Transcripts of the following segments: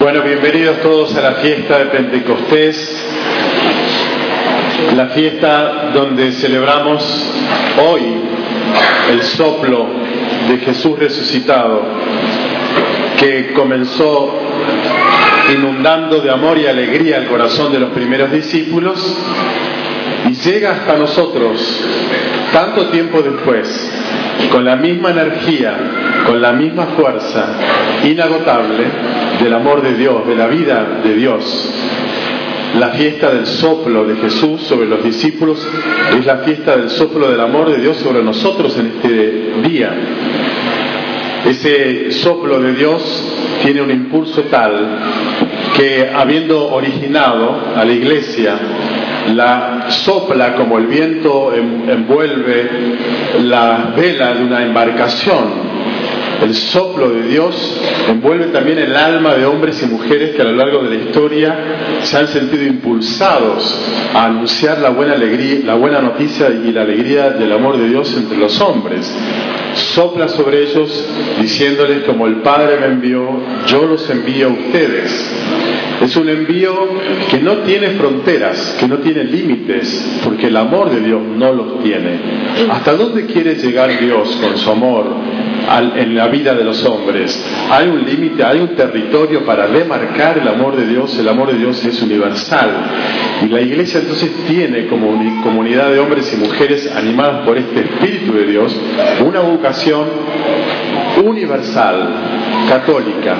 Bueno, bienvenidos todos a la fiesta de Pentecostés, la fiesta donde celebramos hoy el soplo de Jesús resucitado, que comenzó inundando de amor y alegría el corazón de los primeros discípulos y llega hasta nosotros tanto tiempo después, con la misma energía, con la misma fuerza inagotable del amor de Dios, de la vida de Dios. La fiesta del soplo de Jesús sobre los discípulos es la fiesta del soplo del amor de Dios sobre nosotros en este día. Ese soplo de Dios tiene un impulso tal que, habiendo originado a la Iglesia, la sopla como el viento envuelve la vela de una embarcación. El soplo de Dios envuelve también el alma de hombres y mujeres que a lo largo de la historia se han sentido impulsados a anunciar la buena alegría, la buena noticia y la alegría del amor de Dios entre los hombres. Sopla sobre ellos diciéndoles: como el Padre me envió, yo los envío a ustedes. Es un envío que no tiene fronteras, que no tiene límites, porque el amor de Dios no los tiene. ¿Hasta dónde quiere llegar Dios con su amor en la vida de los hombres? Hay un límite, hay un territorio para demarcar el amor de Dios. El amor de Dios es universal. Y la Iglesia entonces tiene, como comunidad de hombres y mujeres animadas por este Espíritu de Dios, una vocación universal, católica.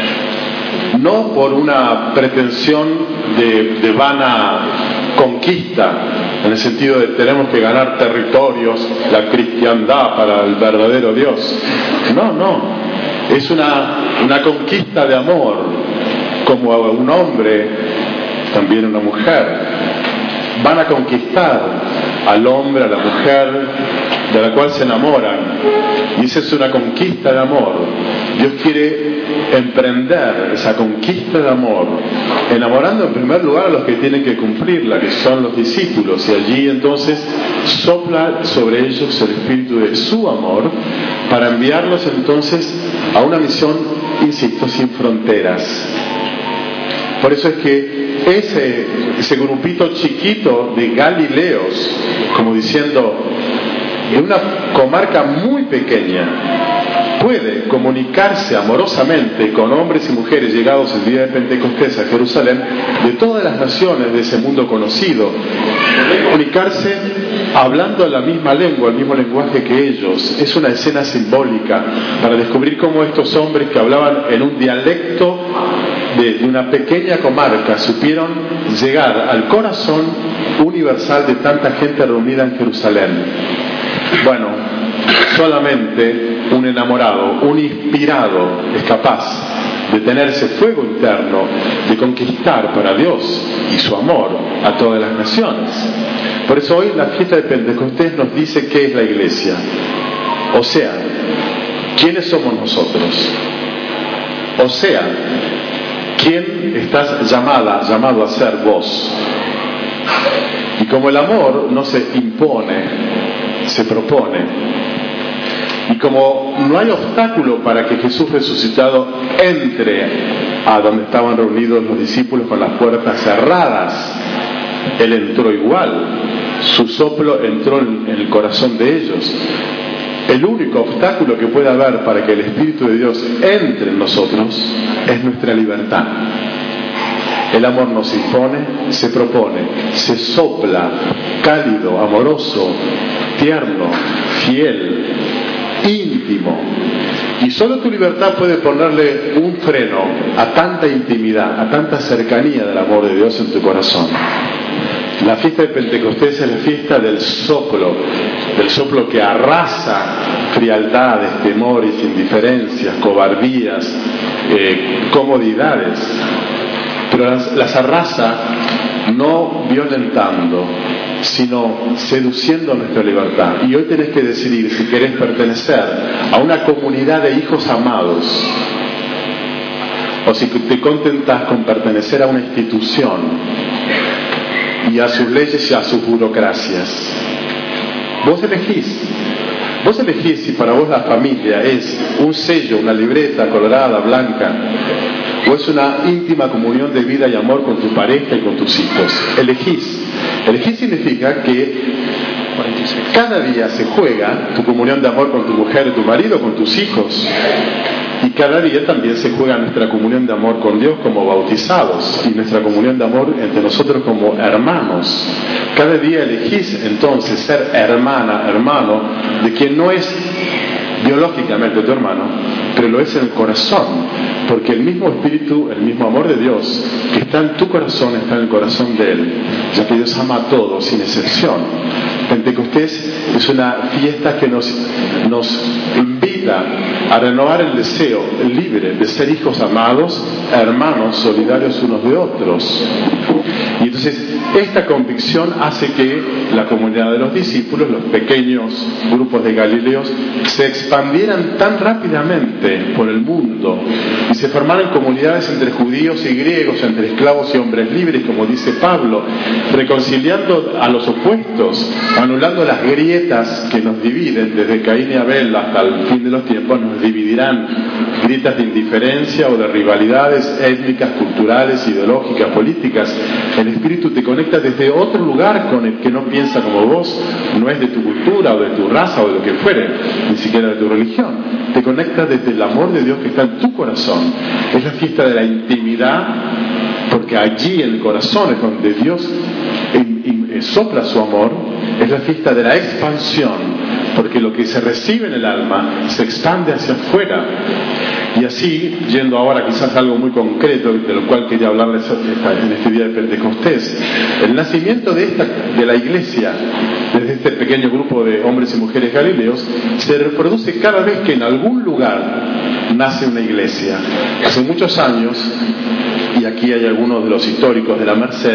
No por una pretensión de vana conquista, en el sentido de tenemos que ganar territorios, la cristiandad para el verdadero Dios. No. Es una conquista de amor, como un hombre, también una mujer. Van a conquistar al hombre, a la mujer, de la cual se enamoran. Y esa es una conquista de amor. Dios quiere emprender esa conquista de amor, enamorando en primer lugar a los que tienen que cumplirla, que son los discípulos, y allí entonces sopla sobre ellos el espíritu de su amor para enviarlos entonces a una misión, insisto, sin fronteras. Por eso es que ese grupito chiquito de Galileos, como diciendo, de una comarca muy pequeña, puede comunicarse amorosamente con hombres y mujeres llegados el día de Pentecostés a Jerusalén de todas las naciones de ese mundo conocido, comunicarse hablando la misma lengua, el mismo lenguaje que ellos. Es una escena simbólica para descubrir cómo estos hombres que hablaban en un dialecto de una pequeña comarca supieron llegar al corazón universal de tanta gente reunida en Jerusalén. Bueno, solamente un enamorado, un inspirado es capaz de tener ese fuego interno, de conquistar para Dios y su amor a todas las naciones. Por eso hoy la fiesta de Pentecostés nos dice qué es la Iglesia. O sea, ¿quiénes somos nosotros? O sea, ¿quién estás llamado a ser vos? Y como el amor no se impone, se propone. Y como no hay obstáculo para que Jesús resucitado entre a donde estaban reunidos los discípulos con las puertas cerradas, Él entró igual. Su soplo entró en el corazón de ellos. El único obstáculo que puede haber para que el Espíritu de Dios entre en nosotros es nuestra libertad. El amor no se impone, se propone, se sopla, cálido, amoroso, tierno, fiel, íntimo. Y solo tu libertad puede ponerle un freno a tanta intimidad, a tanta cercanía del amor de Dios en tu corazón. La fiesta de Pentecostés es la fiesta del soplo que arrasa frialdades, temores, indiferencias, cobardías, comodidades. Pero las arrasa no violentando, sino seduciendo nuestra libertad. Y hoy tenés que decidir si querés pertenecer a una comunidad de hijos amados o si te contentas con pertenecer a una institución y a sus leyes y a sus burocracias. Vos elegís si para vos la familia es un sello, una libreta colorada, blanca, o es una íntima comunión de vida y amor con tu pareja y con tus hijos. Elegís. Elegís significa que cada día se juega tu comunión de amor con tu mujer y tu marido, con tus hijos. Y cada día también se juega nuestra comunión de amor con Dios como bautizados y nuestra comunión de amor entre nosotros como hermanos. Cada día elegís entonces ser hermana, hermano, de quien no es biológicamente tu hermano, pero lo es en el corazón, porque el mismo espíritu, el mismo amor de Dios que está en tu corazón, está en el corazón de Él, ya que Dios ama a todos sin excepción. Pentecostés es una fiesta que nos invita a renovar el deseo libre de ser hijos amados, hermanos solidarios unos de otros. Y entonces esta convicción hace que la comunidad de los discípulos, los pequeños grupos de Galileos, se expandieran tan rápidamente por el mundo y se formaran comunidades entre judíos y griegos, entre esclavos y hombres libres, como dice Pablo, reconciliando a los opuestos, anulando las grietas que nos dividen desde Caín y Abel hasta el fin de los tiempos. Nos dividirán grietas de indiferencia o de rivalidades étnicas, culturales, ideológicas, políticas. El Espíritu te conecta desde otro lugar con el que no piensa como vos, no es de tu cultura o de tu raza o de lo que fuere, ni siquiera de tu religión. Te conecta desde el amor de Dios que está en tu corazón. Es la fiesta de la intimidad, porque allí en el corazón es donde Dios sopla su amor. Es la fiesta de la expansión, porque lo que se recibe en el alma se expande hacia afuera. Y así, yendo ahora quizás a algo muy concreto, de lo cual quería hablarles en este día de Pentecostés, el nacimiento de la iglesia, desde este pequeño grupo de hombres y mujeres galileos, se reproduce cada vez que en algún lugar nace una iglesia. Hace muchos años, y aquí hay algunos de los históricos de la Merced,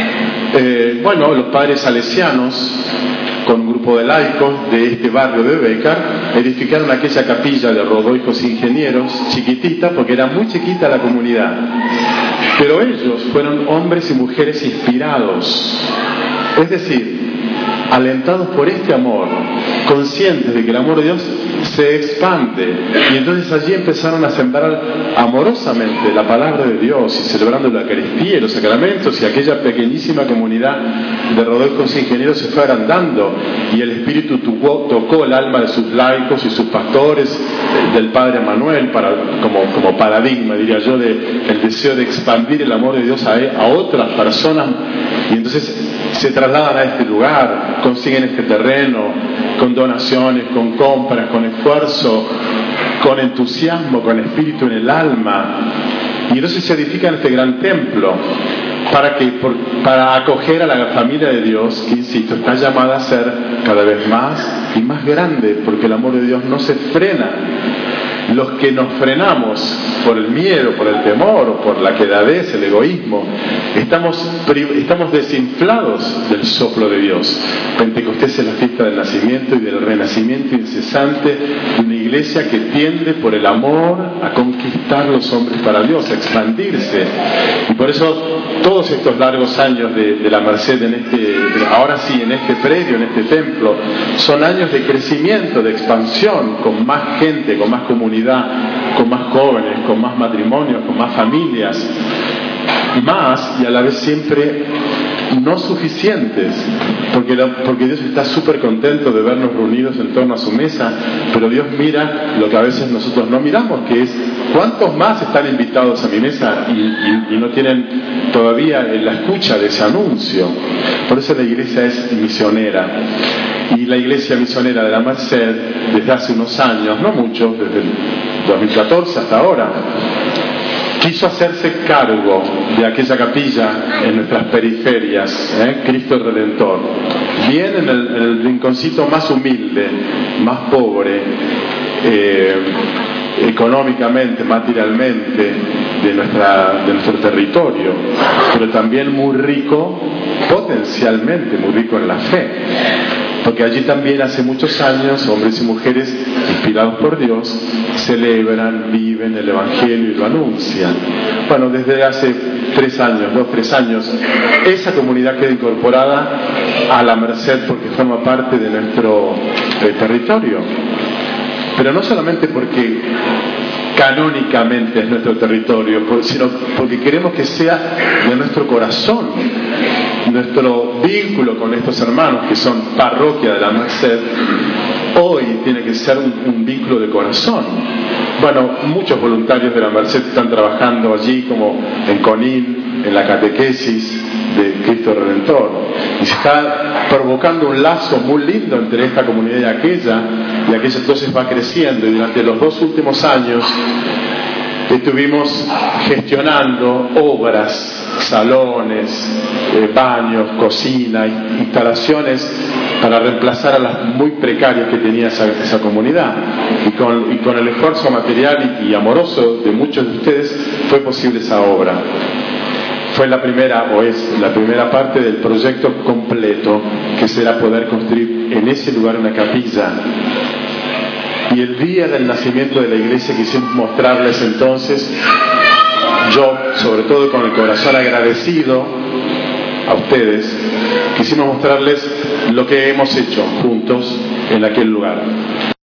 los padres salesianos, con un grupo de laicos de este barrio de Bécar, edificaron aquella capilla de rodoicos ingenieros, chiquitita, porque era muy chiquita la comunidad. Pero ellos fueron hombres y mujeres inspirados, es decir, alentados por este amor, conscientes de que el amor de Dios se expande, y entonces allí empezaron a sembrar amorosamente la palabra de Dios y celebrando la Eucaristía y los sacramentos, y aquella pequeñísima comunidad de rodoicos ingenieros se fue agrandando, y el Espíritu tocó el alma de sus laicos y sus pastores, del Padre Manuel, como paradigma, diría yo, el deseo de expandir el amor de Dios a otras personas. Y entonces se trasladan a este lugar, consiguen este terreno con donaciones, con compras, con esfuerzo, con entusiasmo, con espíritu en el alma, y entonces se edifican este gran templo para acoger a la familia de Dios, que insisto, está llamada a ser cada vez más y más grande, porque el amor de Dios no se frena. Los que nos frenamos por el miedo, por el temor, o por la quedadez, el egoísmo, estamos desinflados del soplo de Dios. Pentecostés es la fiesta del nacimiento y del renacimiento incesante de una iglesia que tiende por el amor a conquistar los hombres para Dios, a expandirse. Y por eso todos estos largos años de la Merced ahora sí, en este predio, en este templo, son años de crecimiento, de expansión, con más gente, con más comunidad, con más jóvenes, con más matrimonios, con más familias, más y a la vez siempre no suficientes, porque Dios está súper contento de vernos reunidos en torno a su mesa, pero Dios mira lo que a veces nosotros no miramos, que es cuántos más están invitados a mi mesa y no tienen todavía la escucha de ese anuncio. Por eso la iglesia es misionera. Y la iglesia misionera de la Merced, desde hace unos años, no mucho, desde el 2014 hasta ahora, quiso hacerse cargo de aquella capilla en nuestras periferias, Cristo el Redentor, bien en el rinconcito más humilde, más pobre, económicamente, materialmente, de nuestro territorio, pero también muy rico, potencialmente muy rico en la fe. Porque allí también hace muchos años hombres y mujeres inspirados por Dios celebran, viven el Evangelio y lo anuncian. Bueno, desde hace 3 años, esa comunidad queda incorporada a la Merced porque forma parte de nuestro territorio. Pero no solamente porque canónicamente es nuestro territorio, sino porque queremos que sea de nuestro corazón. Nuestro vínculo con estos hermanos que son parroquia de la Merced hoy tiene que ser un vínculo de corazón. Bueno, muchos voluntarios de la Merced están trabajando allí, como en Conín, en la catequesis de Cristo Redentor, y se está provocando un lazo muy lindo entre esta comunidad y aquella entonces va creciendo. Y durante los 2 últimos años estuvimos gestionando obras, salones, baños, cocina, instalaciones para reemplazar a las muy precarias que tenía esa comunidad. Y con el esfuerzo material y amoroso de muchos de ustedes fue posible esa obra. Fue la primera, o es la primera parte del proyecto completo, que será poder construir en ese lugar una capilla. Y el día del nacimiento de la iglesia quisimos mostrarles entonces, yo sobre todo con el corazón agradecido a ustedes, quisimos mostrarles lo que hemos hecho juntos en aquel lugar.